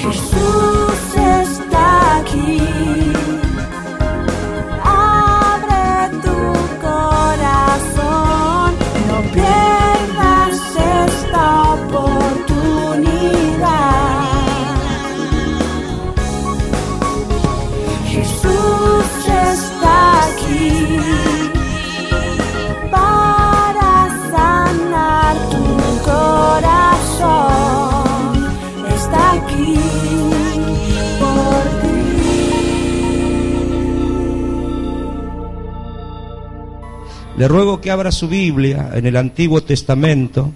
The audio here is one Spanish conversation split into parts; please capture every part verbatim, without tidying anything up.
Jesús está aquí. Abre tu corazón, no pierdas esta oportunidad. Jesús está aquí para sanar tu corazón. Está aquí por ti. Le ruego que abra su Biblia en el Antiguo Testamento,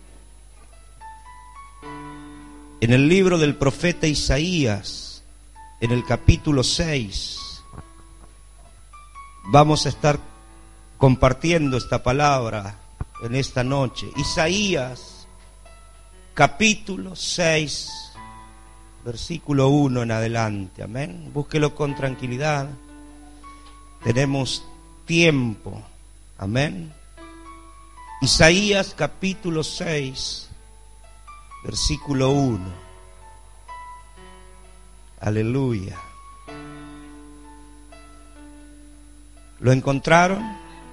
en el libro del profeta Isaías, en el capítulo seis. Vamos a estar compartiendo esta palabra en esta noche. Isaías, capítulo seis, versículo uno en adelante. Amén. Búsquelo con tranquilidad. Tenemos tiempo. Amén. Isaías, capítulo seis, versículo uno. Aleluya. ¿Lo encontraron?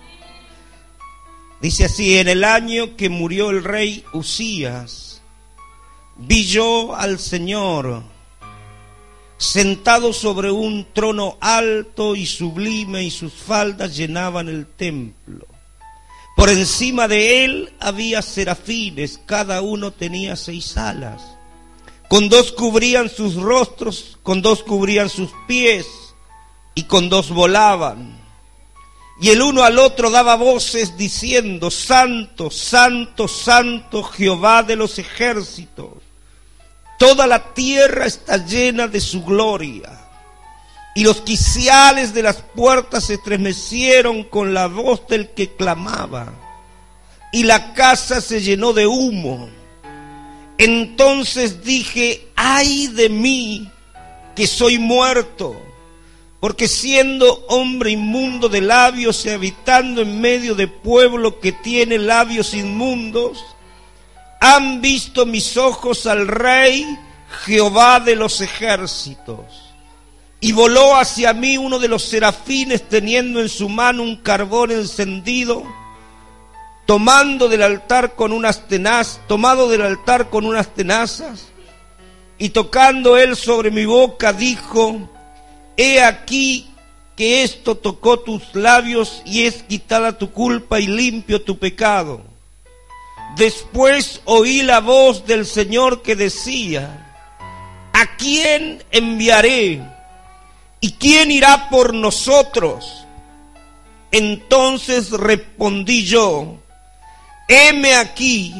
Dice así: en el año que murió el rey Uzías, vi yo al Señor sentado sobre un trono alto y sublime, y sus faldas llenaban el templo. Por encima de él había serafines, cada uno tenía seis alas. Con dos cubrían sus rostros, con dos cubrían sus pies, y con dos volaban. Y el uno al otro daba voces diciendo: Santo, Santo, Santo, Jehová de los ejércitos. Toda la tierra está llena de su gloria. Y los quiciales de las puertas se estremecieron con la voz del que clamaba, y la casa se llenó de humo. Entonces dije: ay de mí, que soy muerto, porque siendo hombre inmundo de labios y habitando en medio de pueblo que tiene labios inmundos, han visto mis ojos al Rey, Jehová de los ejércitos. Y voló hacia mí uno de los serafines, teniendo en su mano un carbón encendido, tomando del altar con unas tenazas, tomado del altar con unas tenazas, y tocando él sobre mi boca, dijo: he aquí que esto tocó tus labios, y es quitada tu culpa y limpio tu pecado. Después oí la voz del Señor que decía: ¿a quién enviaré? ¿Y quién irá por nosotros? Entonces respondí yo: heme aquí,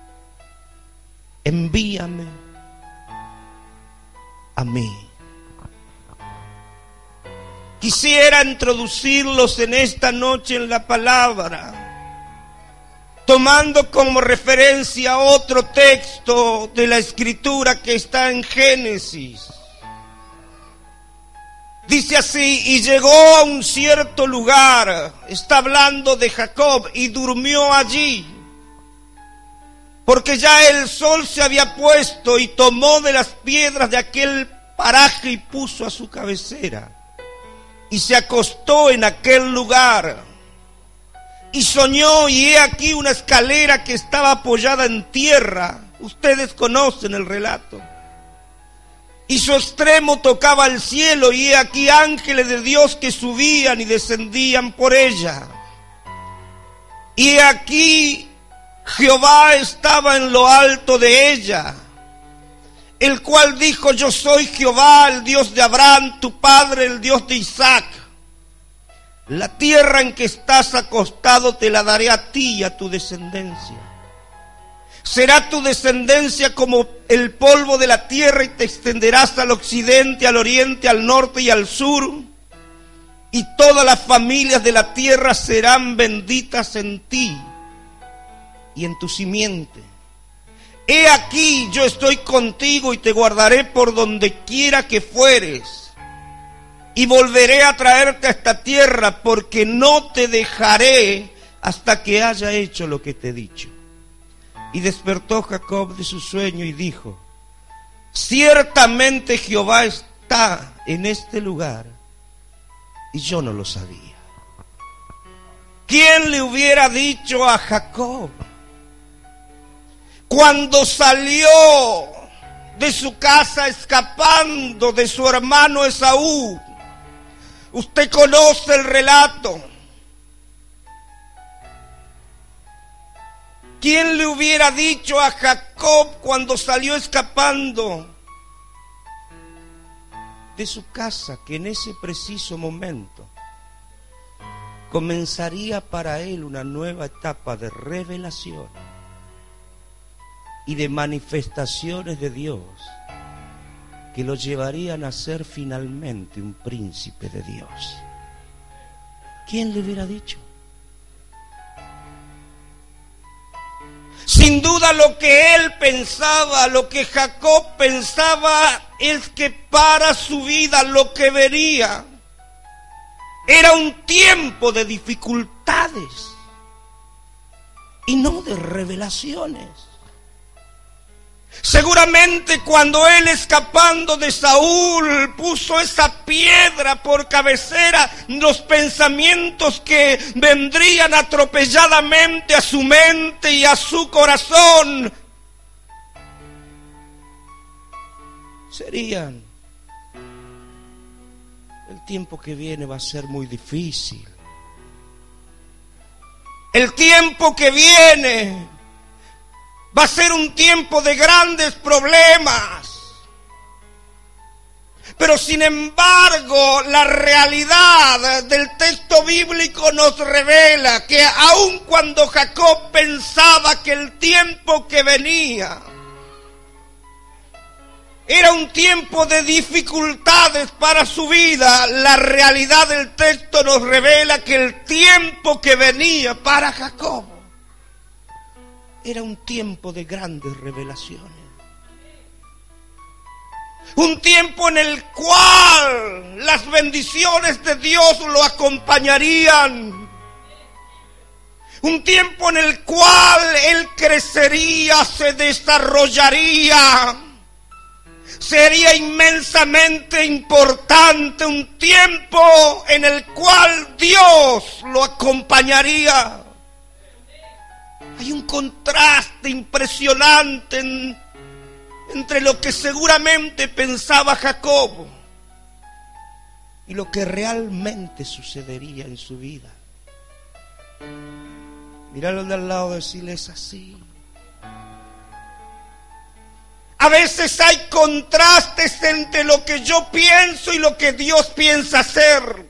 envíame a mí. Quisiera introducirlos en esta noche en la palabra, tomando como referencia otro texto de la Escritura que está en Génesis. Dice así: y llegó a un cierto lugar, está hablando de Jacob, y durmió allí, porque ya el sol se había puesto, y tomó de las piedras de aquel paraje y puso a su cabecera, y se acostó en aquel lugar. Y soñó, y he aquí una escalera que estaba apoyada en tierra. Ustedes conocen el relato. Y su extremo tocaba el cielo, y he aquí ángeles de Dios que subían y descendían por ella. Y he aquí Jehová estaba en lo alto de ella, el cual dijo: yo soy Jehová, el Dios de Abraham, tu padre, el Dios de Isaac. La tierra en que estás acostado te la daré a ti y a tu descendencia. Será tu descendencia como el polvo de la tierra, y te extenderás al occidente, al oriente, al norte y al sur. Y todas las familias de la tierra serán benditas en ti y en tu simiente. He aquí, yo estoy contigo y te guardaré por donde quiera que fueres. Y volveré a traerte a esta tierra, porque no te dejaré hasta que haya hecho lo que te he dicho. Y despertó Jacob de su sueño y dijo: ciertamente Jehová está en este lugar y yo no lo sabía. ¿Quién le hubiera dicho a Jacob cuando salió de su casa escapando de su hermano Esaú? Usted conoce el relato. ¿Quién le hubiera dicho a Jacob cuando salió escapando de su casa que en ese preciso momento comenzaría para él una nueva etapa de revelación y de manifestaciones de Dios que lo llevarían a ser finalmente un príncipe de Dios? ¿Quién le hubiera dicho? Sin duda lo que él pensaba, lo que Jacob pensaba, es que para su vida lo que venía era un tiempo de dificultades y no de revelaciones. Seguramente cuando él, escapando de Saúl, puso esa piedra por cabecera, los pensamientos que vendrían atropelladamente a su mente y a su corazón serían: el tiempo que viene va a ser muy difícil. El tiempo que viene va a ser un tiempo de grandes problemas. Pero sin embargo, la realidad del texto bíblico nos revela que aun cuando Jacob pensaba que el tiempo que venía era un tiempo de dificultades para su vida, la realidad del texto nos revela que el tiempo que venía para Jacob era un tiempo de grandes revelaciones. Un tiempo en el cual las bendiciones de Dios lo acompañarían. Un tiempo en el cual él crecería, se desarrollaría, sería inmensamente importante. Un tiempo en el cual Dios lo acompañaría. Hay un contraste impresionante en, entre lo que seguramente pensaba Jacob y lo que realmente sucedería en su vida. Míralo de al lado y decirle: es así. A veces hay contrastes entre lo que yo pienso y lo que Dios piensa hacer.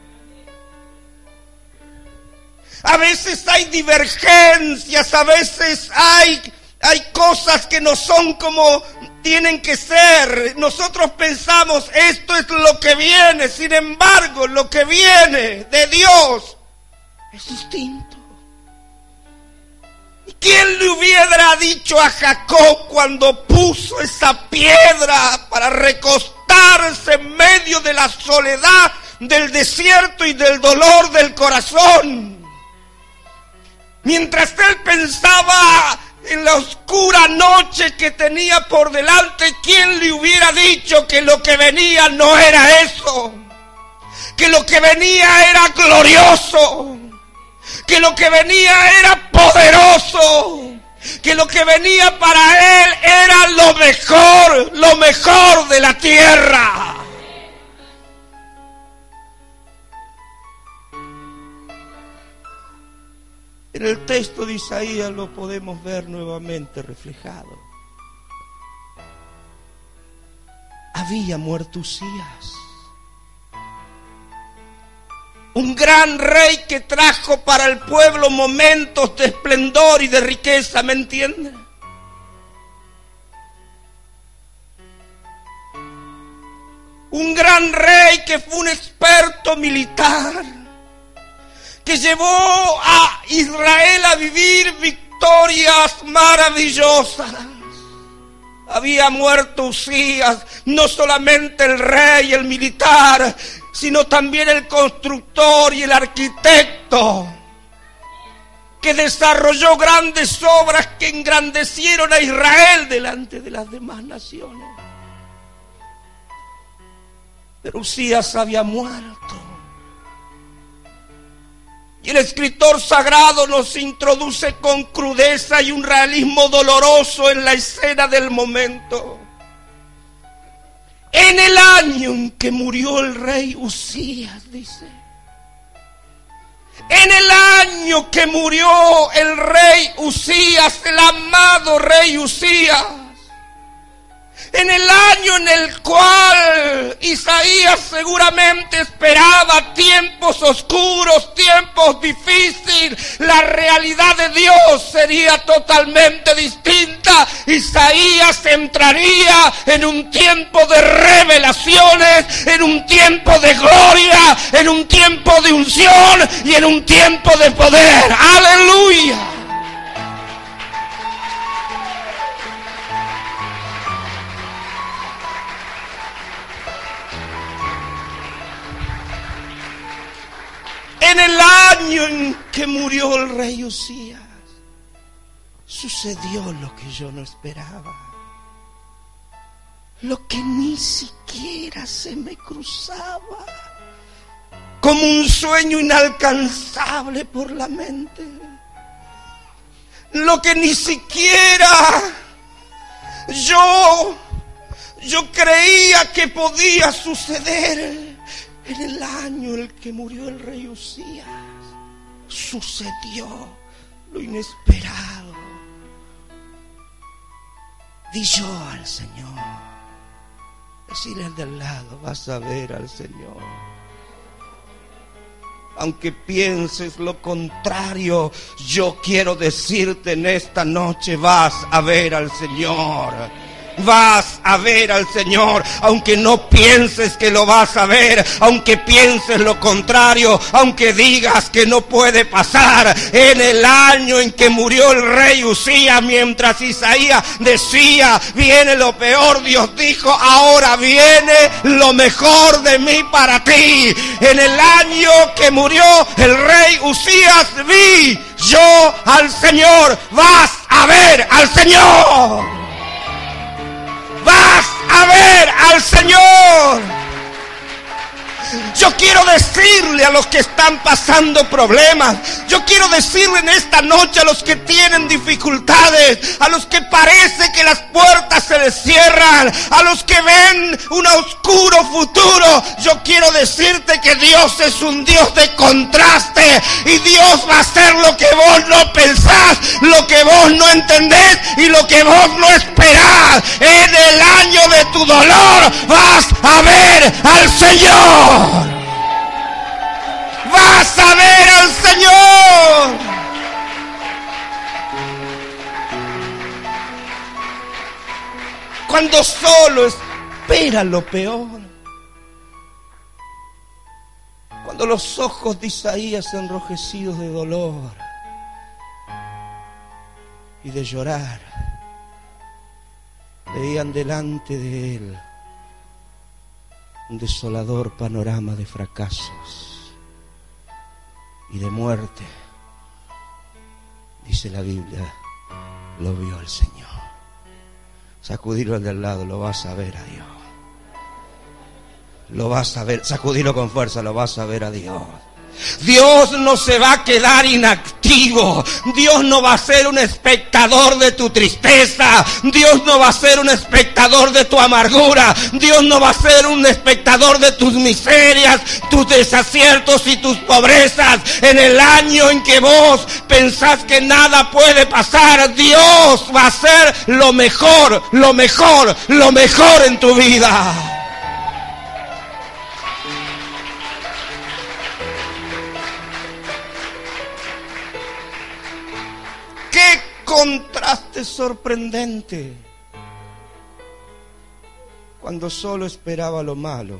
A veces hay divergencias, a veces hay, hay cosas que no son como tienen que ser. Nosotros pensamos, esto es lo que viene, sin embargo, lo que viene de Dios es distinto. ¿Y quién le hubiera dicho a Jacob cuando puso esa piedra para recostarse en medio de la soledad, del desierto y del dolor del corazón? Mientras él pensaba en la oscura noche que tenía por delante, ¿quién le hubiera dicho que lo que venía no era eso? Que lo que venía era glorioso, que lo que venía era poderoso, que lo que venía para él era lo mejor, lo mejor de la tierra. En el texto de Isaías lo podemos ver nuevamente reflejado. Había muerto Usías, un gran rey que trajo para el pueblo momentos de esplendor y de riqueza, ¿me entiende? Un gran rey que fue un experto militar, que llevó a Israel a vivir victorias maravillosas. Había muerto Usías, no solamente el rey, el militar, sino también el constructor y el arquitecto, que desarrolló grandes obras que engrandecieron a Israel delante de las demás naciones. Pero Usías había muerto. Y el escritor sagrado nos introduce con crudeza y un realismo doloroso en la escena del momento. En el año en que murió el rey Usías, dice. En el año que murió el rey Usías, el amado rey Usías. En el año en el cual Isaías seguramente esperaba tiempos oscuros, tiempos difíciles, la realidad de Dios sería totalmente distinta. Isaías entraría en un tiempo de revelaciones, en un tiempo de gloria, en un tiempo de unción y en un tiempo de poder. ¡Aleluya! En el año en que murió el rey Usías, sucedió lo que yo no esperaba, lo que ni siquiera se me cruzaba, como un sueño inalcanzable por la mente, lo que ni siquiera yo, yo creía que podía suceder. En el año en el que murió el rey Usías, sucedió lo inesperado. Di yo al Señor. Decirle al de al lado, vas a ver al Señor. Aunque pienses lo contrario, yo quiero decirte en esta noche, vas a ver al Señor. Vas a ver al Señor, aunque no pienses que lo vas a ver, aunque pienses lo contrario, aunque digas que no puede pasar. En el año en que murió el rey Usías, mientras Isaías decía, viene lo peor, Dios dijo, ahora viene lo mejor de mí para ti. En el año que murió el rey Usías, vi yo al Señor. Vas a ver al Señor. Vas a ver al Señor. Yo quiero decirle a los que están pasando problemas, yo quiero decirle en esta noche a los que tienen dificultades, a los que parece que las puertas se les cierran, a los que ven un oscuro futuro, yo quiero decirte que Dios es un Dios de contraste y Dios va a hacer lo que vos no pensás, lo que vos no entendés y lo que vos no esperás. En el año de tu dolor vas a ver al Señor. Vas a ver al Señor. Cuando solo espera lo peor. Cuando los ojos de Isaías enrojecidos de dolor y de llorar veían delante de él un desolador panorama de fracasos y de muerte, dice la Biblia, lo vio el Señor. Sacudirlo al de al lado, lo vas a ver a Dios. Lo vas a ver, sacudilo con fuerza, lo vas a ver a Dios. Dios no se va a quedar inactivo. Dios no va a ser un espectador de tu tristeza. Dios no va a ser un espectador de tu amargura. Dios no va a ser un espectador de tus miserias, tus desaciertos y tus pobrezas. En el año en que vos pensás que nada puede pasar, Dios va a hacer lo mejor, lo mejor, lo mejor en tu vida. ¡Qué contraste sorprendente! Cuando solo esperaba lo malo,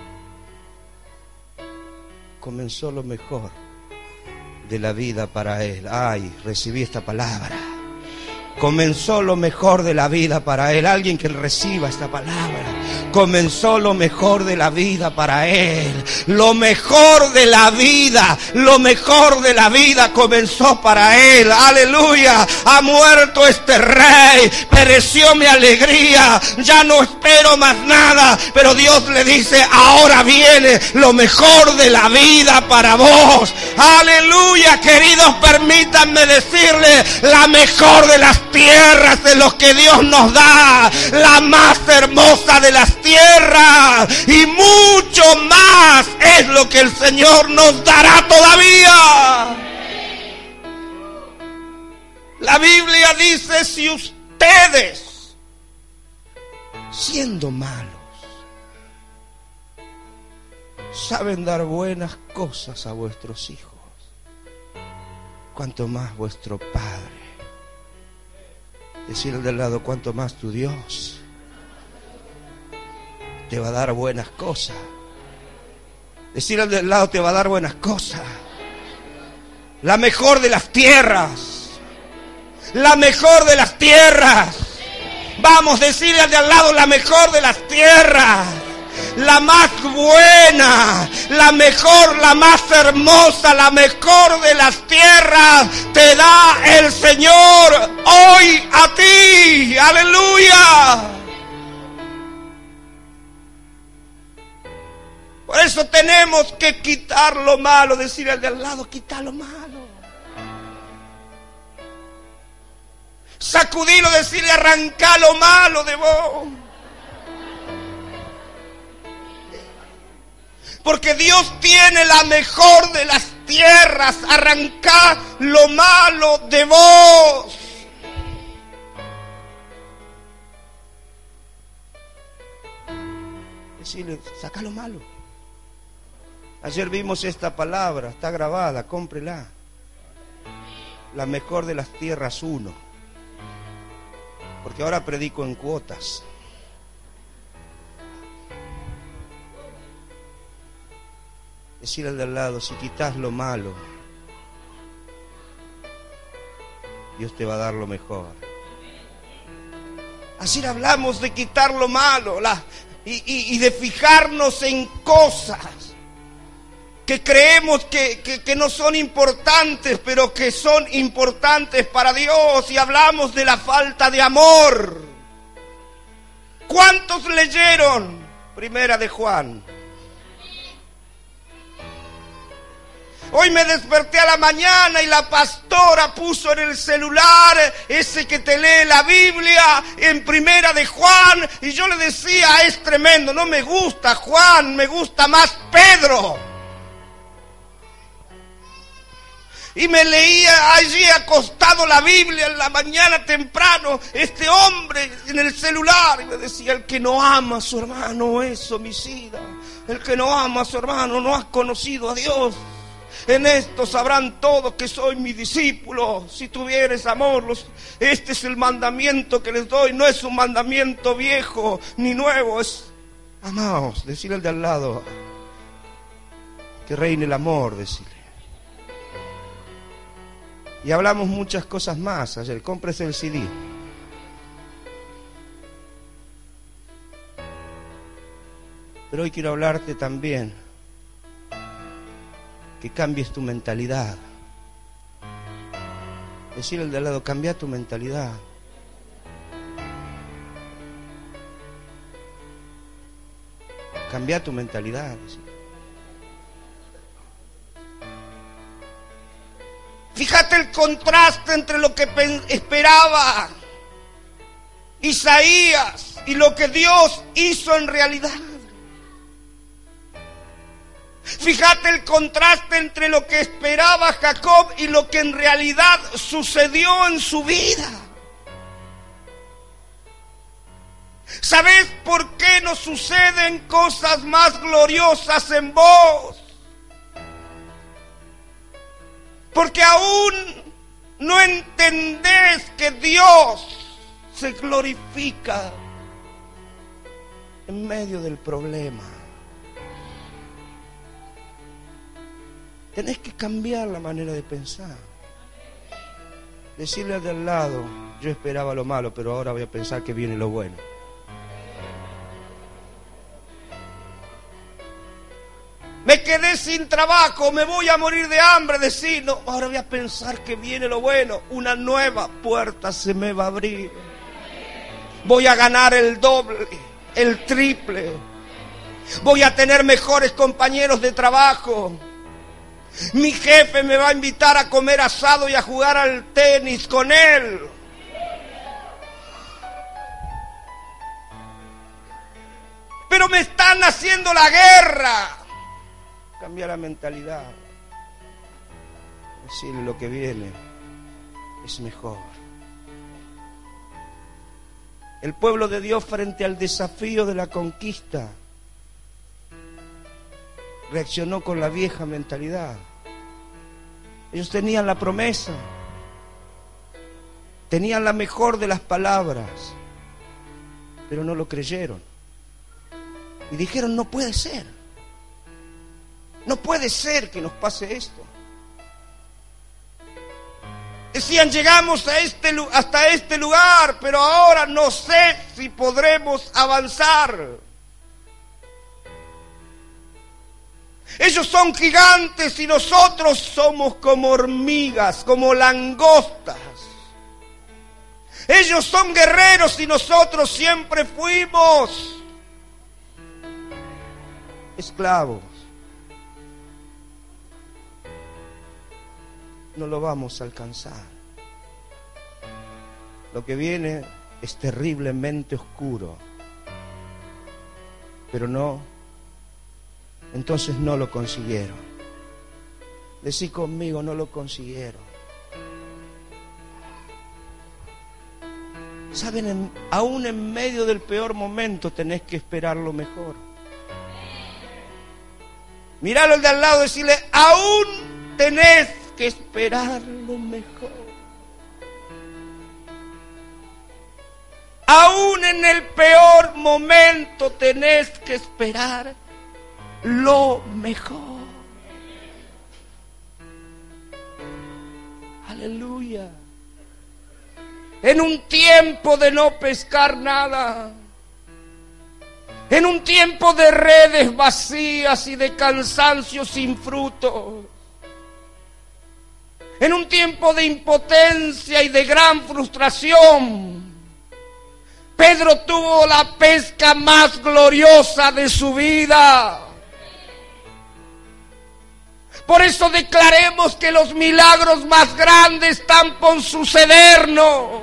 comenzó lo mejor de la vida para él. Ay, recibí esta palabra. Comenzó lo mejor de la vida para él. Alguien que reciba esta palabra. Comenzó lo mejor de la vida para él. Lo mejor de la vida, lo mejor de la vida comenzó para él. Aleluya. Ha muerto este rey. Pereció mi alegría. Ya no espero más nada. Pero Dios le dice, ahora viene lo mejor de la vida para vos. Aleluya, queridos, permítanme decirle, la mejor de las tierras de los que Dios nos da, la más hermosa de las tierras, y mucho más es lo que el Señor nos dará todavía. La Biblia dice, si ustedes, siendo malos, saben dar buenas cosas a vuestros hijos, cuanto más vuestro Padre. Decirle del lado, cuanto más tu Dios te va a dar buenas cosas. Decirle del lado, te va a dar buenas cosas. La mejor de las tierras. La mejor de las tierras. Vamos, decirle al de al lado, la mejor de las tierras. La más buena, la mejor, la más hermosa, la mejor de las tierras te da el Señor hoy a ti. Aleluya. Por eso tenemos que quitar lo malo, decir al de al lado, quita lo malo. Sacudirlo, decirle, arranca lo malo de vos. Porque Dios tiene la mejor de las tierras. Arrancá lo malo de vos. Decirle, saca lo malo. Ayer vimos esta palabra, está grabada, cómprela. La mejor de las tierras uno. Porque ahora predico en cuotas. Decir al de al lado, si quitas lo malo, Dios te va a dar lo mejor. Así hablamos de quitar lo malo la, y, y, y de fijarnos en cosas que creemos que, que, que no son importantes, pero que son importantes para Dios. Y hablamos de la falta de amor. ¿Cuántos leyeron Primera de Juan? Hoy me desperté a la mañana y la pastora puso en el celular ese que te lee la Biblia en Primera de Juan, y yo le decía, es tremendo, no me gusta Juan, me gusta más Pedro. Y me leía allí acostado la Biblia en la mañana temprano, este hombre en el celular, y me decía, el que no ama a su hermano es homicida, el que no ama a su hermano no ha conocido a Dios. En esto sabrán todos que soy mi discípulo, si tuvieres amor. Los, este es el mandamiento que les doy, no es un mandamiento viejo ni nuevo, es amaos. Decirle al de al lado, que reine el amor, decirle. Y hablamos muchas cosas más ayer, cómprese el C D. Pero hoy quiero hablarte también que cambies tu mentalidad. Decirle al de al lado, cambia tu mentalidad. Cambia tu mentalidad. Fíjate el contraste entre lo que esperaba Isaías y lo que Dios hizo en realidad. Fíjate el contraste entre lo que esperaba Jacob y lo que en realidad sucedió en su vida. ¿Sabes por qué no suceden cosas más gloriosas en vos? Porque aún no entendés que Dios se glorifica en medio del problema. Tenés que cambiar la manera de pensar. Decirle al de al lado, Yo esperaba lo malo, pero ahora voy a pensar que viene lo bueno. Me quedé sin trabajo, me voy a morir de hambre, decir, no, ahora voy a pensar que viene lo bueno. Una nueva puerta se me va a abrir. Voy a ganar el doble, el triple. Voy a tener mejores compañeros de trabajo. Mi jefe me va a invitar a comer asado y a jugar al tenis con él. Pero me están haciendo la guerra. Cambiar la mentalidad. Decirle lo que viene es mejor. El pueblo de Dios frente al desafío de la conquista reaccionó con la vieja mentalidad. Ellos tenían la promesa, tenían la mejor de las palabras, pero no lo creyeron. Y dijeron, no puede ser. No puede ser que nos pase esto. Decían, llegamos a este, hasta este lugar, pero ahora no sé si podremos avanzar. Ellos son gigantes y nosotros somos como hormigas, como langostas. Ellos son guerreros y nosotros siempre fuimos esclavos. No lo vamos a alcanzar. Lo que viene es terriblemente oscuro. Pero no, entonces no lo consiguieron. Decí conmigo, no lo consiguieron. Saben, en, aún en medio del peor momento tenés que esperar lo mejor. Míralo al de al lado y decirle, aún tenés que esperar lo mejor. Aún en el peor momento tenés que esperar lo mejor. Aleluya. En un tiempo de no pescar nada, en un tiempo de redes vacías y de cansancio sin fruto, en un tiempo de impotencia y de gran frustración, Pedro tuvo la pesca más gloriosa de su vida. Por eso declaremos que los milagros más grandes están por sucedernos.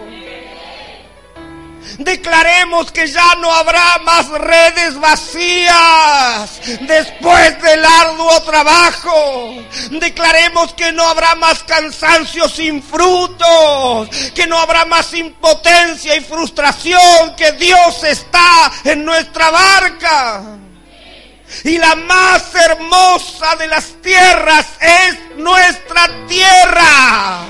Declaremos que ya no habrá más redes vacías después del arduo trabajo. Declaremos que no habrá más cansancio sin frutos, que no habrá más impotencia y frustración, que Dios está en nuestra barca. Y la más hermosa de las tierras es nuestra tierra.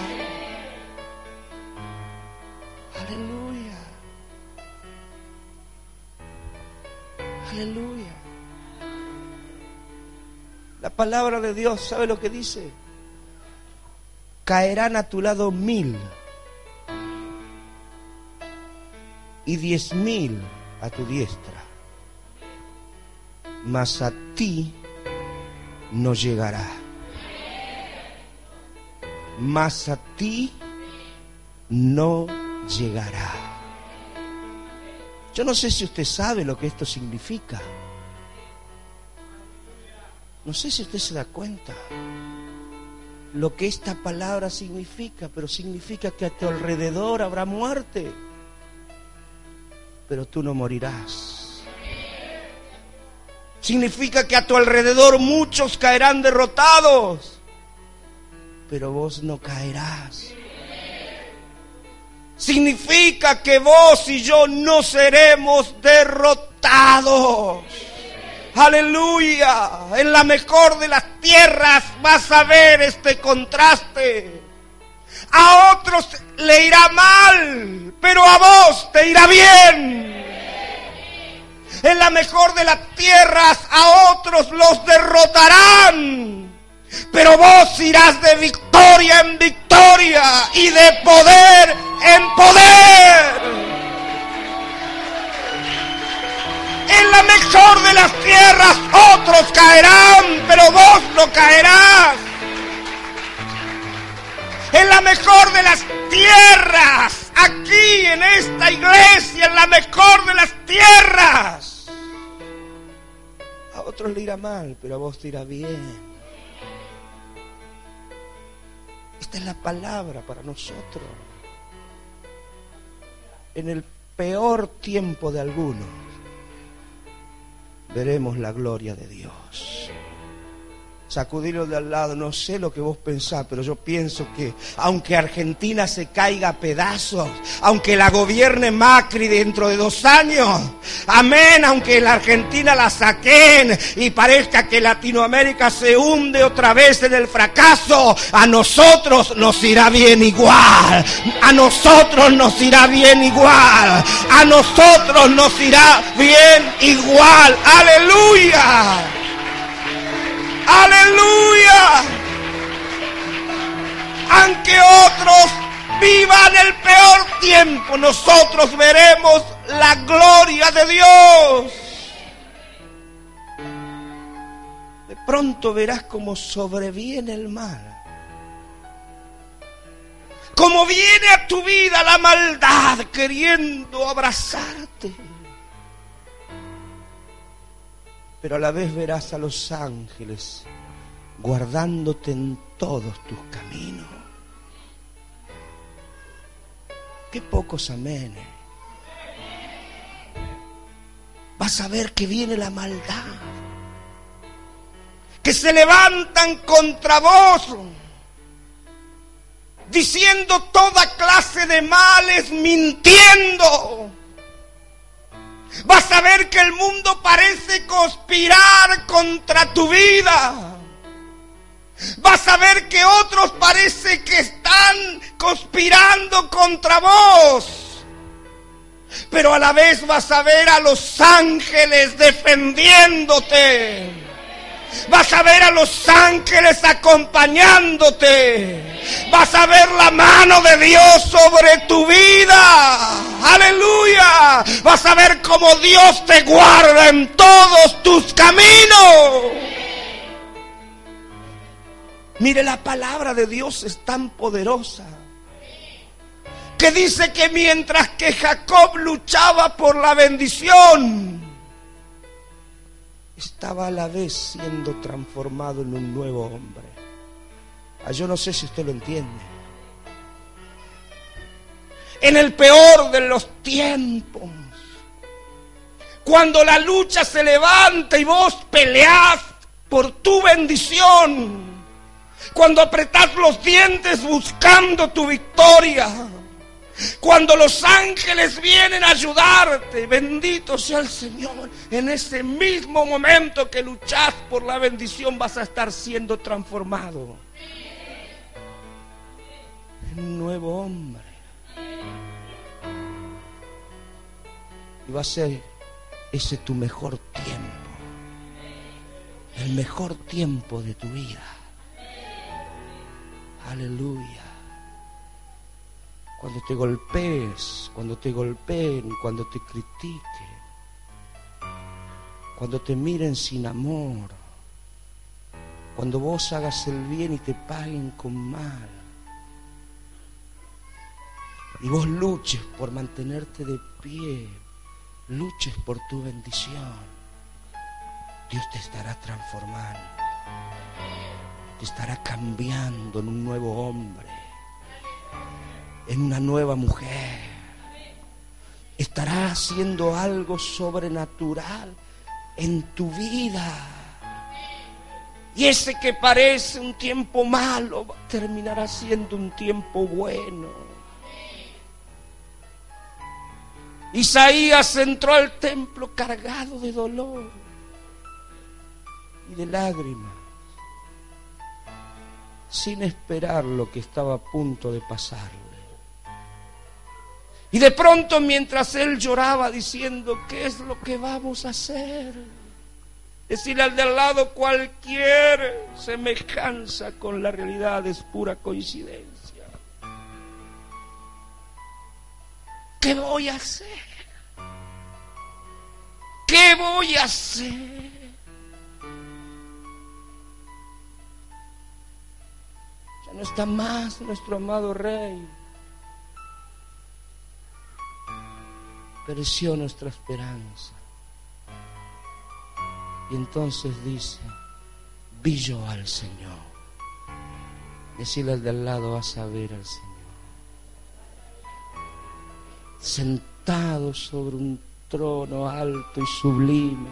Aleluya. Aleluya. La palabra de Dios, ¿sabe lo que dice? Caerán a tu lado mil y diez mil a tu diestra, mas a ti no llegará. Mas a ti no llegará. Yo no sé si usted sabe lo que esto significa. No sé si usted se da cuenta lo que esta palabra significa, pero significa que a tu alrededor habrá muerte, pero tú no morirás. Significa que a tu alrededor muchos caerán derrotados, pero vos no caerás. Significa que vos y yo no seremos derrotados. Aleluya. En la mejor de las tierras vas a ver este contraste. A otros le irá mal, pero a vos te irá bien. En la mejor de las tierras a otros los derrotarán, pero vos irás de victoria en victoria y de poder en poder. En la mejor de las tierras otros caerán, pero vos no caerás. En la mejor de las tierras, aquí en esta iglesia, en la mejor de las tierras, a otros le irá mal, pero a vos te irá bien. Esta es la palabra para nosotros. En el peor tiempo de algunos, veremos la gloria de Dios. Sacudilo de al lado, no sé lo que vos pensás, pero yo pienso que aunque Argentina se caiga a pedazos, aunque la gobierne Macri dentro de dos años, amén, aunque la Argentina la saquen y parezca que Latinoamérica se hunde otra vez en el fracaso, a nosotros nos irá bien igual, a nosotros nos irá bien igual, a nosotros nos irá bien igual, aleluya. ¡Aleluya! Aunque otros vivan el peor tiempo, nosotros veremos la gloria de Dios. De pronto verás cómo sobreviene el mal, cómo viene a tu vida la maldad queriendo abrazarte. Pero a la vez verás a los ángeles guardándote en todos tus caminos. Qué pocos amenes. Vas a ver que viene la maldad, que se levantan contra vos, diciendo toda clase de males, mintiendo. Vas a ver que el mundo parece conspirar contra tu vida. Vas a ver que otros parece que están conspirando contra vos. Pero a la vez vas a ver a los ángeles defendiéndote. Vas a ver a los ángeles acompañándote. Vas a ver la mano de Dios sobre tu vida. Aleluya. Vas a ver cómo Dios te guarda en todos tus caminos. Mire, la palabra de Dios es tan poderosa que dice que mientras que Jacob luchaba por la bendición, estaba a la vez siendo transformado en un nuevo hombre. Ah, yo no sé si usted lo entiende. En el peor de los tiempos, cuando la lucha se levanta y vos peleás por tu bendición, cuando apretás los dientes buscando tu victoria, cuando los ángeles vienen a ayudarte, bendito sea el Señor, en ese mismo momento que luchás por la bendición vas a estar siendo transformado en un nuevo hombre. Y va a ser ese tu mejor tiempo, el mejor tiempo de tu vida. Aleluya. Cuando te golpees, cuando te golpeen, cuando te critiquen, cuando te miren sin amor, cuando vos hagas el bien y te paguen con mal, y vos luches por mantenerte de pie, luches por tu bendición, Dios te estará transformando, te estará cambiando en un nuevo hombre, en una nueva mujer. Estará haciendo algo sobrenatural en tu vida. Y ese que parece un tiempo malo terminará siendo un tiempo bueno. Isaías entró al templo cargado de dolor y de lágrimas, sin esperar lo que estaba a punto de pasarle. Y de pronto, mientras él lloraba diciendo, ¿qué es lo que vamos a hacer? Decirle al de al lado, cualquier semejanza con la realidad es pura coincidencia. ¿Qué voy a hacer? ¿Qué voy a hacer? Ya no está más nuestro amado Rey. Pereció nuestra esperanza. Y entonces dice, vi yo al Señor. Decirle al de al lado, vas a ver al Señor. Sentado sobre un trono alto y sublime.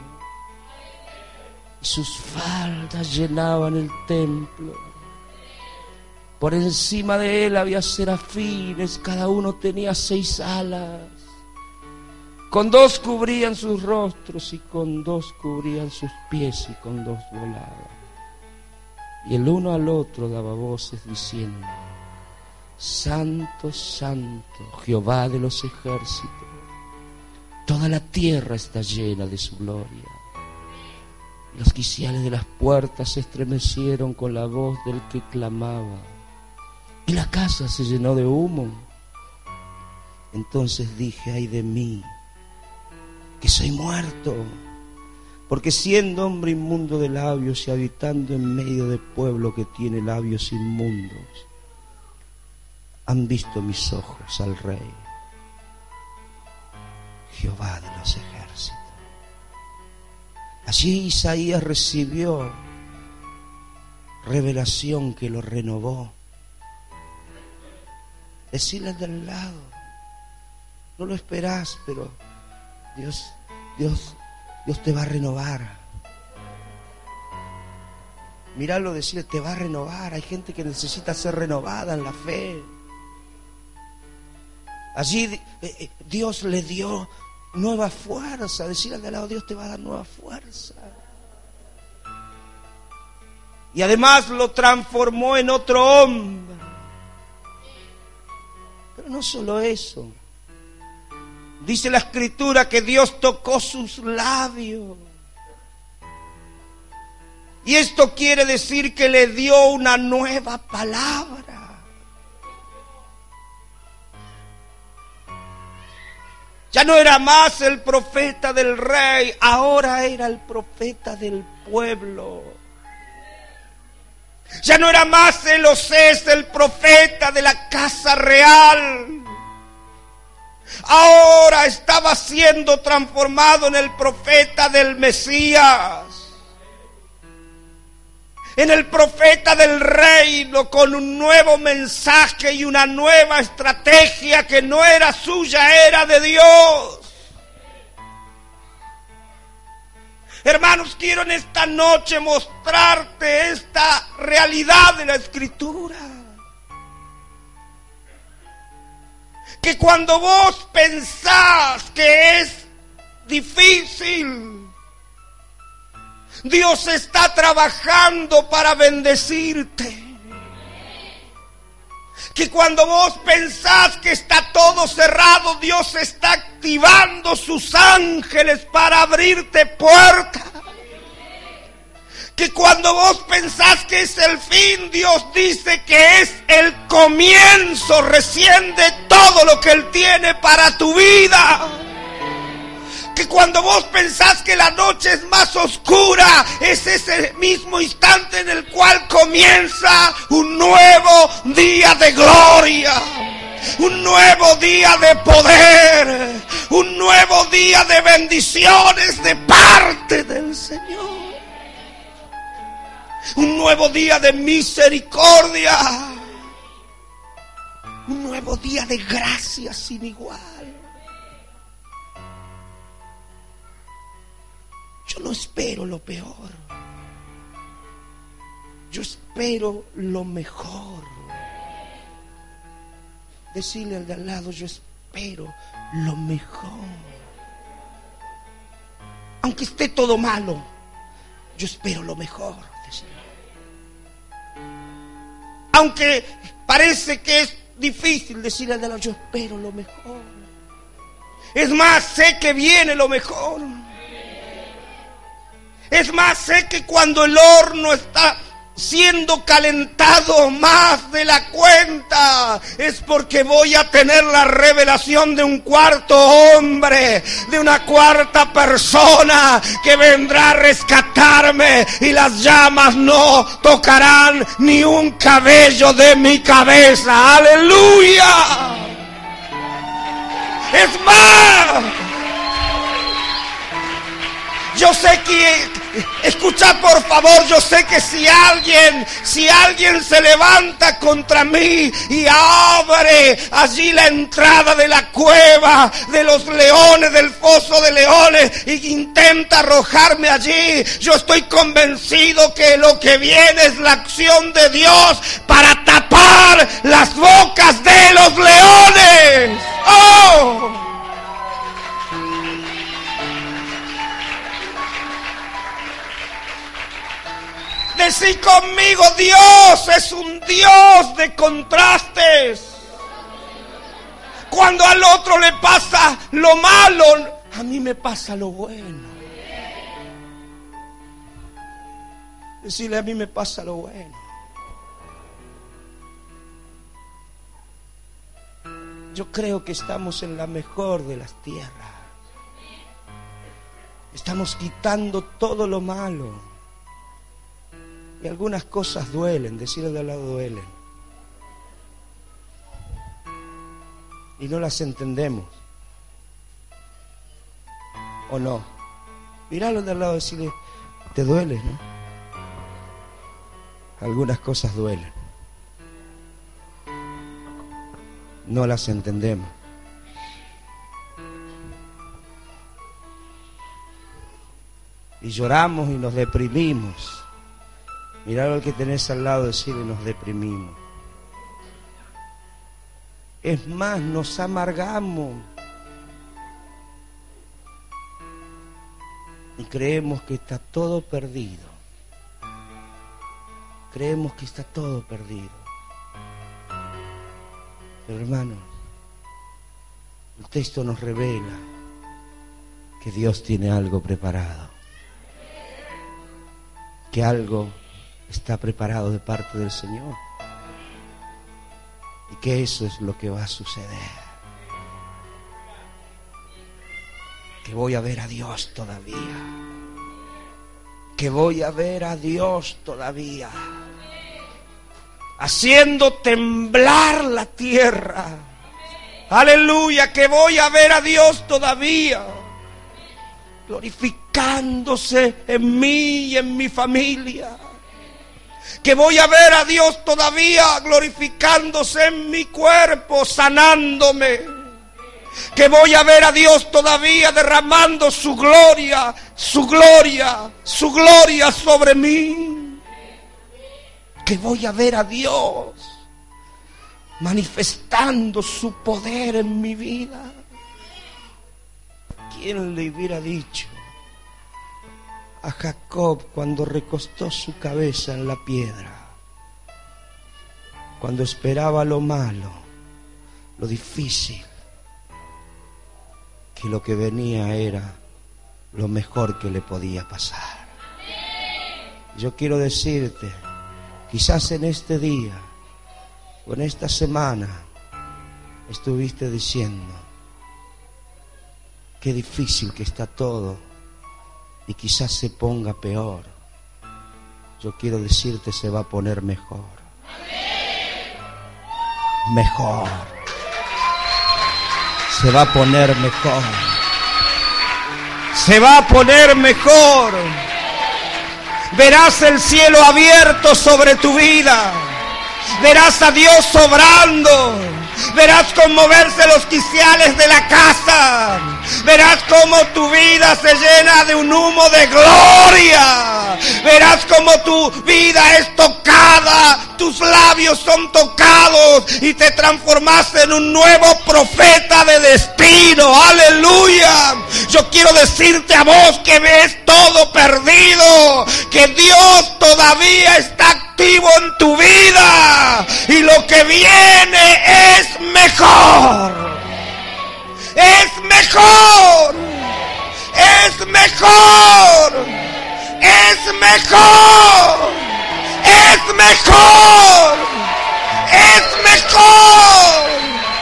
Y sus faldas llenaban el templo. Por encima de él había serafines, cada uno tenía seis alas. Con dos cubrían sus rostros y con dos cubrían sus pies y con dos volaban. Y el uno al otro daba voces diciendo, Santo, Santo, Jehová de los ejércitos, toda la tierra está llena de su gloria. Los quiciales de las puertas se estremecieron con la voz del que clamaba, y la casa se llenó de humo. Entonces dije, ay de mí, que soy muerto, porque siendo hombre inmundo de labios y habitando en medio de pueblo que tiene labios inmundos, han visto mis ojos al Rey, Jehová de los ejércitos. Allí Isaías recibió revelación que lo renovó. Decirle al del lado, no lo esperás, pero Dios, Dios, Dios te va a renovar. Míralo, decirle, te va a renovar. Hay gente que necesita ser renovada en la fe. Allí eh, Dios le dio nueva fuerza. Decirle al de al lado, Dios te va a dar nueva fuerza. Y además lo transformó en otro hombre. Pero no solo eso. Dice la Escritura que Dios tocó sus labios. Y esto quiere decir que le dio una nueva palabra. Ya no era más el profeta del rey, ahora era el profeta del pueblo. Ya no era más el Osés, el profeta de la casa real. Ahora estaba siendo transformado en el profeta del Mesías, en el profeta del reino, con un nuevo mensaje y una nueva estrategia que no era suya, era de Dios. Hermanos, quiero en esta noche mostrarte esta realidad de la Escritura. Que cuando vos pensás que es difícil, Dios está trabajando para bendecirte. Que cuando vos pensás que está todo cerrado, Dios está activando sus ángeles para abrirte puertas. Que cuando vos pensás que es el fin, Dios dice que es el comienzo recién de todo lo que Él tiene para tu vida. Que cuando vos pensás que la noche es más oscura, es ese mismo instante en el cual comienza un nuevo día de gloria, un nuevo día de poder, un nuevo día de bendiciones de parte del Señor. Un nuevo día de misericordia. Un nuevo día de gracia sin igual. Yo no espero lo peor. Yo espero lo mejor. Decirle al de al lado, yo espero lo mejor. Aunque esté todo malo, yo espero lo mejor. Aunque parece que es difícil decirle al de al lado, yo espero lo mejor. Es más, sé que viene lo mejor. Es más, sé que cuando el horno está siendo calentado más de la cuenta, es porque voy a tener la revelación de un cuarto hombre, de una cuarta persona que vendrá a rescatarme, y las llamas no tocarán ni un cabello de mi cabeza. ¡Aleluya! Es más, yo sé que, escucha por favor, yo sé que si alguien, si alguien se levanta contra mí y abre allí la entrada de la cueva de los leones, del foso de leones, e intenta arrojarme allí, yo estoy convencido que lo que viene es la acción de Dios para tapar las bocas de los leones. ¡Oh! Decí conmigo, Dios es un Dios de contrastes. Cuando al otro le pasa lo malo, a mí me pasa lo bueno. Decirle, a mí me pasa lo bueno. Yo creo que estamos en la mejor de las tierras. Estamos quitando todo lo malo. Y algunas cosas duelen, decirle de al lado duelen. Y no las entendemos. ¿O no? Míralo de al lado y decirle, te duele, ¿no? Algunas cosas duelen. No las entendemos. Y lloramos y nos deprimimos. Mirá al que tenés al lado, decirle, nos deprimimos. Es más, nos amargamos. Y creemos que está todo perdido. Creemos que está todo perdido. Pero hermanos, el texto nos revela que Dios tiene algo preparado. Que algo está preparado de parte del Señor. Y que eso es lo que va a suceder. Que voy a ver a Dios todavía. Que voy a ver a Dios todavía. Haciendo temblar la tierra. Aleluya, que voy a ver a Dios todavía. Glorificándose en mí y en mi familia. Que voy a ver a Dios todavía glorificándose en mi cuerpo, sanándome. Que voy a ver a Dios todavía derramando su gloria, su gloria, su gloria sobre mí. Que voy a ver a Dios manifestando su poder en mi vida. ¿Quién le hubiera dicho a Jacob cuando recostó su cabeza en la piedra, cuando esperaba lo malo, lo difícil, que lo que venía era lo mejor que le podía pasar? Yo quiero decirte, quizás en este día o en esta semana estuviste diciendo, qué difícil que está todo, y quizás se ponga peor. Yo quiero decirte, se va a poner mejor. Mejor. Se va a poner mejor. Se va a poner mejor. Verás el cielo abierto sobre tu vida. Verás a Dios obrando. Verás cómo moverse los quiciales de la casa. Verás cómo tu vida se llena de un humo de gloria. Verás cómo tu vida es tocada, tus labios son tocados y te transformas en un nuevo profeta de destino. Aleluya. Yo quiero decirte a vos que ves todo perdido, que Dios todavía está activo en tu vida y lo que viene es mejor. Es mejor. Es mejor. es mejor, es mejor, es mejor.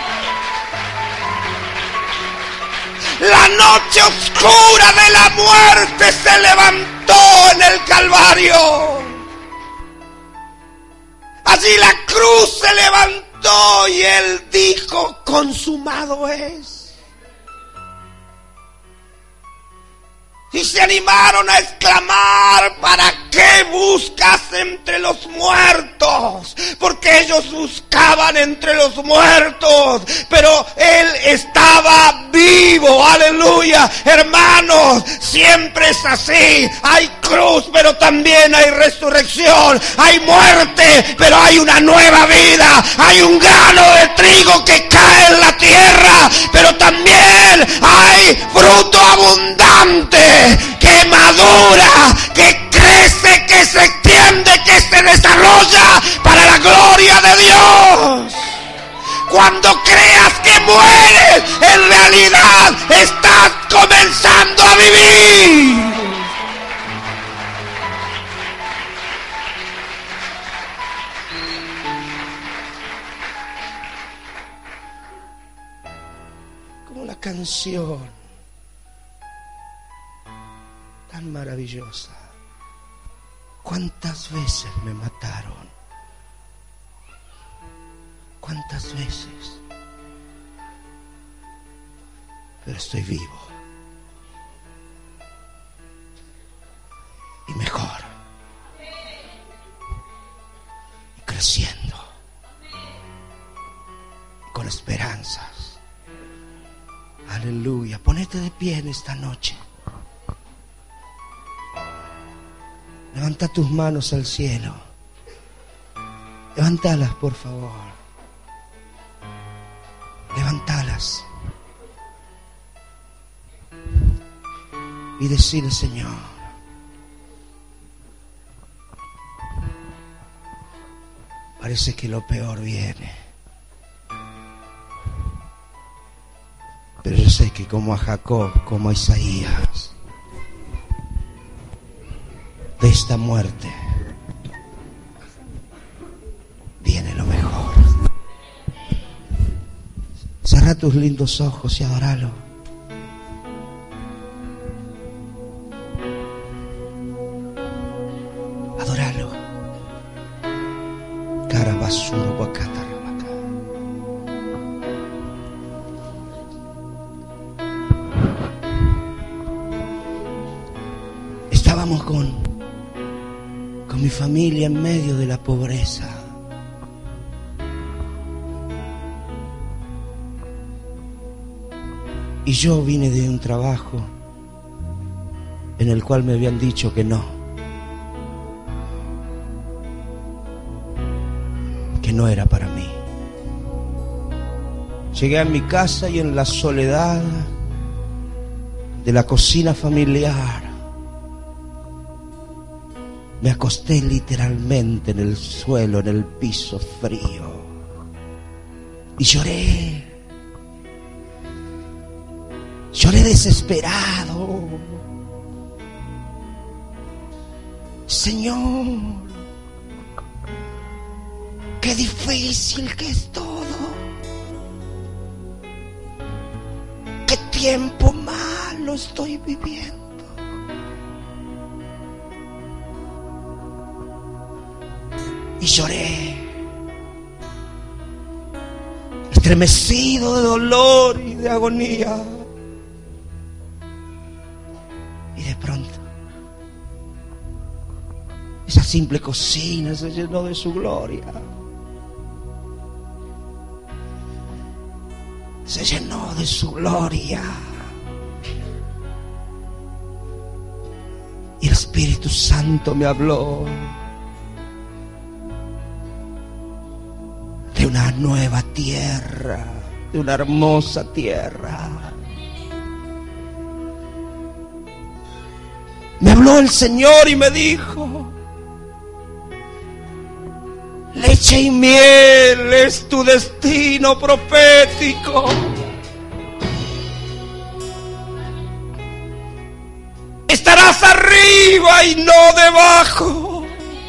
La noche oscura de la muerte se levantó en el Calvario. Allí la cruz se levantó y Él dijo: consumado es. Y se animaron a exclamar: ¿para qué buscas entre los muertos? Porque ellos buscaban entre los muertos, pero Él estaba vivo. Aleluya. Hermanos, siempre es así. Hay cruz, pero también hay resurrección. Hay muerte, pero hay una nueva vida. Hay un grano de trigo que cae en la tierra, pero también hay fruto abundante, que madura, que crece, que se extiende, que se desarrolla para la gloria de Dios. Cuando creas que mueres, en realidad estás comenzando a vivir. Como la canción tan maravillosa. ¿Cuántas veces me mataron? ¿Cuántas veces? Pero estoy vivo. Y mejor. Y creciendo. Con esperanzas. Aleluya. Ponete de pie en esta noche. Levanta tus manos al cielo. Levántalas, por favor. Levántalas. Y decirle: Señor, parece que lo peor viene. Pero yo sé que como a Jacob, como a Isaías, de esta muerte viene lo mejor. Cerra tus lindos ojos y adóralo. Adóralo. Cara basura guacata rabaca. Estábamos con con mi familia en medio de la pobreza. Y yo vine de un trabajo en el cual me habían dicho que no, que no era para mí. Llegué a mi casa y en la soledad de la cocina familiar me acosté literalmente en el suelo, en el piso frío, y lloré. Lloré desesperado. Señor, qué difícil que es todo. Qué tiempo malo estoy viviendo. Y lloré, estremecido de dolor y de agonía. Y de pronto, esa simple cocina se llenó de su gloria. Se llenó de su gloria. Y el Espíritu Santo me habló de una nueva tierra, de una hermosa tierra. Me habló el Señor y me dijo: leche y miel es tu destino profético. Estarás arriba arriba y no debajo.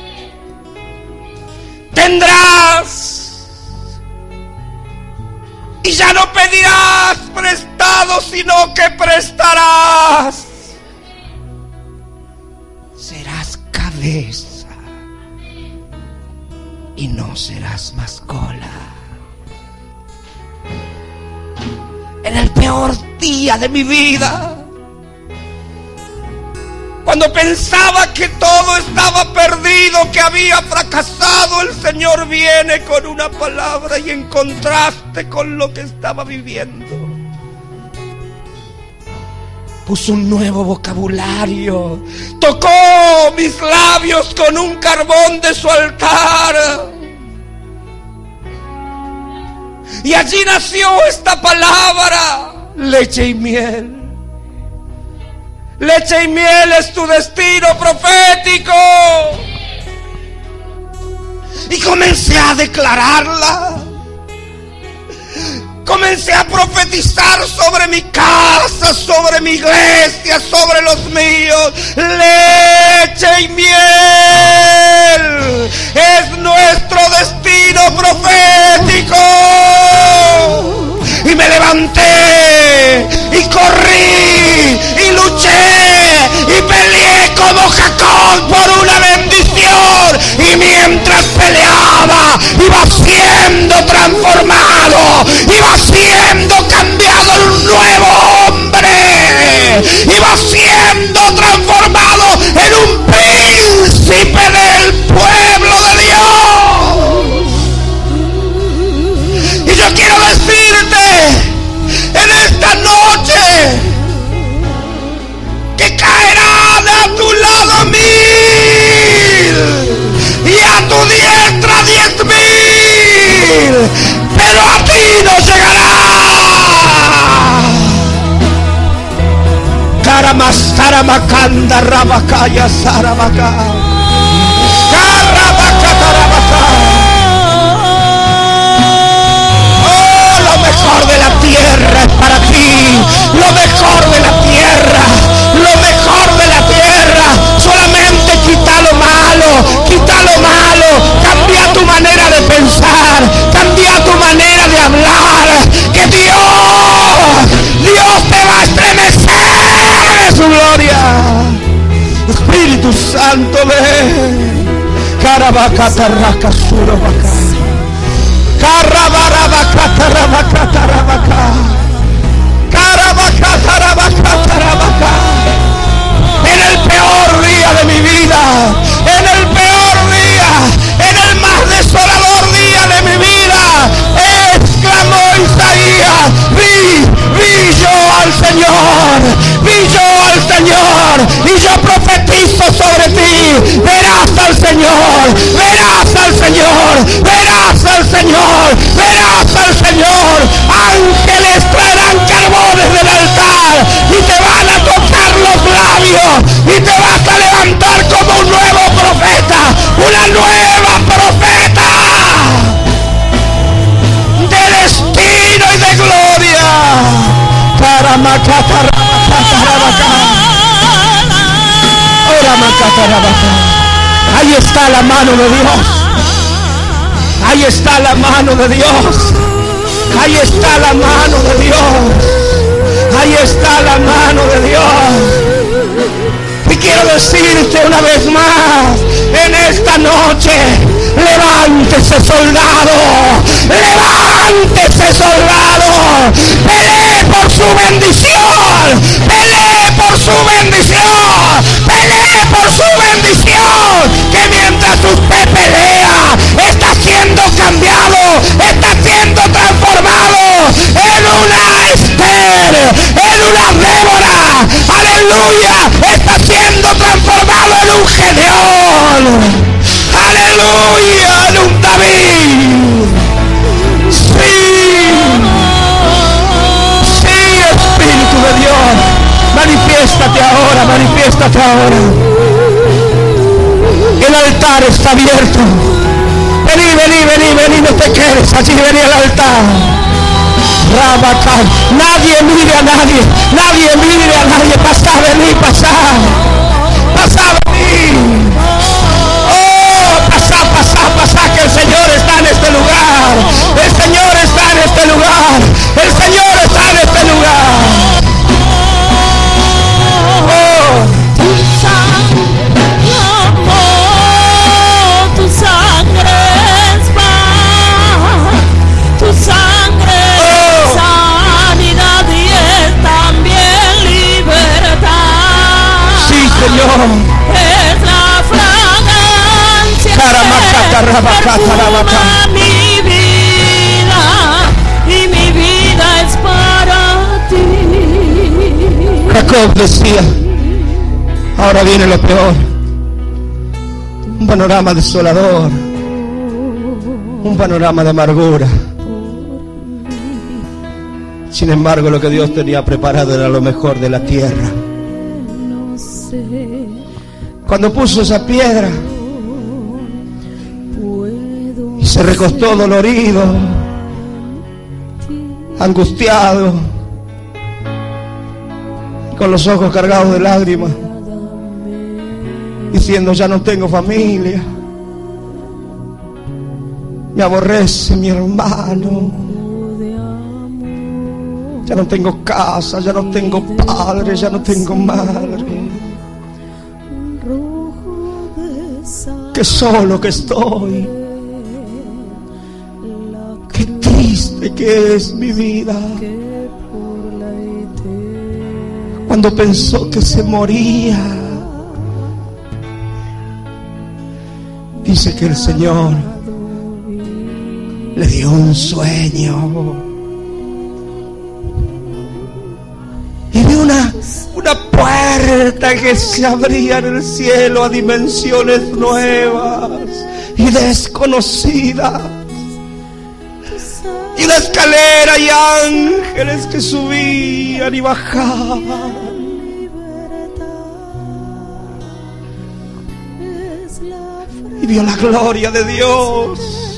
Tendrás y ya no pedirás prestado, sino que prestarás. Serás cabeza y no serás más cola. En el peor día de mi vida, cuando pensaba que todo estaba perdido, que había fracasado, el Señor viene con una palabra y en contraste con lo que estaba viviendo, puso un nuevo vocabulario, tocó mis labios con un carbón de su altar. Y allí nació esta palabra, leche y miel. Leche y miel es tu destino profético. Y comencé a declararla. Comencé a profetizar sobre mi casa, sobre mi iglesia, sobre los míos. Leche y miel es nuestro destino profético. Y me levanté y corrí y luché y peleé como Jacob por una bendición. Y mientras peleaba, iba siendo transformado, iba siendo cambiado en un nuevo hombre, iba siendo transformado en un príncipe del pueblo de Dios. Y yo quiero decirte en esta noche que caerán a tu lado mil y a tu diestra diez mil, pero a ti no llegará. Karamasaramakanda rabakaya sarabaka. Karabakatarabaka. Oh, lo mejor de la tierra es para ti. Lo mejor de la tierra. Lo mejor de la tierra. Solamente quita lo malo. Quita lo malo. Cambia tu manera de pensar. Cambia tu manera de hablar. Que Dios, Dios te va a estremecer de su gloria. Espíritu Santo, ven. Karabakatarraka surabaka. Karabarabakatarabakatarabaka. Karabakatarabakatarabaka. En el peor día de mi vida, en el peor día, en el más desolador día de mi vida, exclamó Isaías, vi, vi yo al Señor, vi yo al Señor, y yo profetizo sobre ti, verás al Señor, verás al Señor, verás al Señor, verás al Señor. Ángeles traerán carbones del altar y te van a tocar los labios y te vas a levantar como un nuevo profeta, una nueva profeta de destino y de gloria. Ahí está la mano de Dios. Ahí está la mano de Dios. Ahí está la mano de Dios. Ahí está la mano de Dios. Y quiero decirte una vez más, en esta noche, levántese soldado, levántese soldado, pelee por su bendición, pelee por su bendición, pelee por su bendición, que mientras usted pelea, está siendo cambiado, está siendo transformado en una Esther, en una Débora, aleluya, está siendo transformado en un Gedeón, aleluya, en un David. Sí, sí, Espíritu de Dios, manifiéstate ahora, manifiéstate ahora. El altar está abierto. Vení, vení, vení, vení, no te quedes allí, vení al altar. Rabacán. Nadie mire a nadie, nadie mire a nadie. Pasá, vení, pasá. Pasá. Señor. Es la fragancia Caramacata, rabacata, que perfuma rabacata. mi vida, y mi vida es para ti. Jacob decía, ahora viene lo peor. Un panorama desolador, un panorama de amargura. Sin embargo, lo que Dios tenía preparado era lo mejor de la tierra. Cuando puso esa piedra y se recostó dolorido, angustiado, con los ojos cargados de lágrimas, diciendo, ya no tengo familia, me aborrece mi hermano, ya no tengo casa, ya no tengo padre, ya no tengo madre, qué solo que estoy, qué triste que es mi vida. Cuando pensó que se moría, dice que el Señor le dio un sueño y vi una, una puerta que se abría en el cielo a dimensiones nuevas y desconocidas, y una escalera y ángeles que subían y bajaban. Y vio la gloria de Dios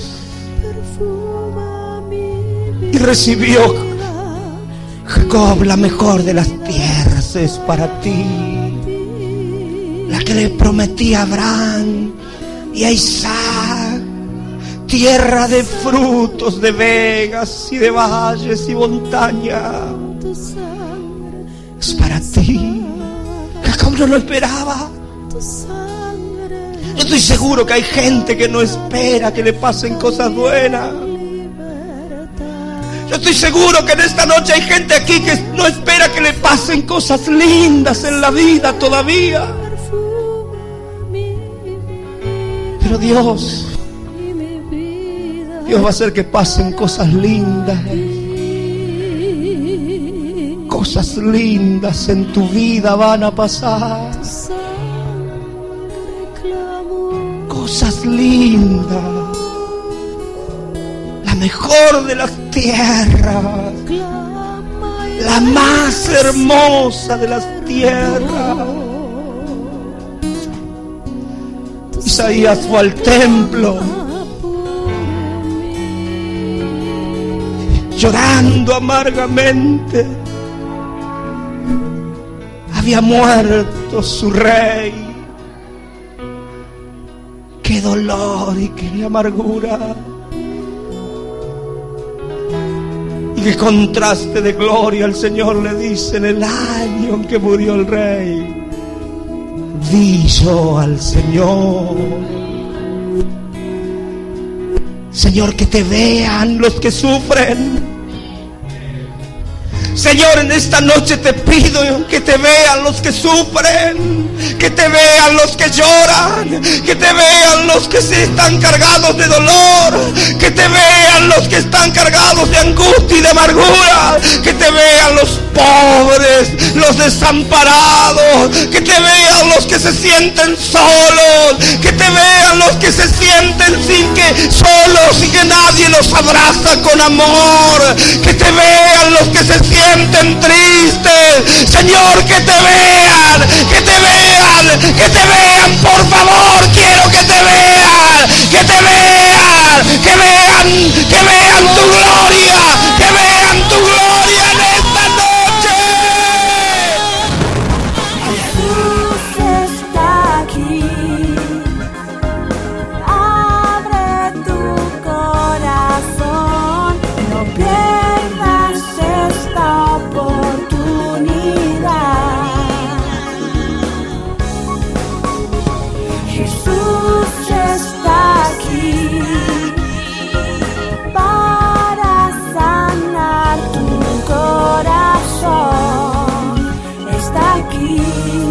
y recibió Jacob, la mejor de las tierras es para ti, la que le prometí a Abraham y a Isaac, tierra de frutos, de vegas y de valles y montañas, es para ti. Jacob no lo esperaba. Yo estoy seguro que hay gente que no espera que le pasen cosas buenas. Yo estoy seguro que en esta noche hay gente aquí que no espera que le pasen cosas lindas en la vida todavía. Pero Dios, Dios va a hacer que pasen cosas lindas. Cosas lindas en tu vida van a pasar. Cosas lindas, la mejor de las tierras, la más hermosa de las tierras. Isaías fue al templo llorando amargamente. Había muerto su rey. Qué dolor y qué amargura. Y qué contraste de gloria. El Señor le dice: en el año en que murió el rey, vi yo al Señor. Señor, que te vean los que sufren. Señor, en esta noche te pido que te vean los que sufren, que te vean los que lloran, que te vean los que se están cargados de dolor, que te vean los que están cargados de angustia y de amargura, que te vean los pobres, los desamparados, que te vean los que se sienten solos, que te vean los que se sienten sin que solos y que nadie los abraza con amor, que te vean los que se sienten tristes. Señor, que te vean, que te vean, que te vean, por favor, quiero que te vean, que te vean, que vean, que vean tu gloria, que vean tu gloria en esta noche. Jesús está aquí. Abre tu corazón, no pierdas esta oportunidad. Jesús está aquí para sanar tu corazón. Está aquí.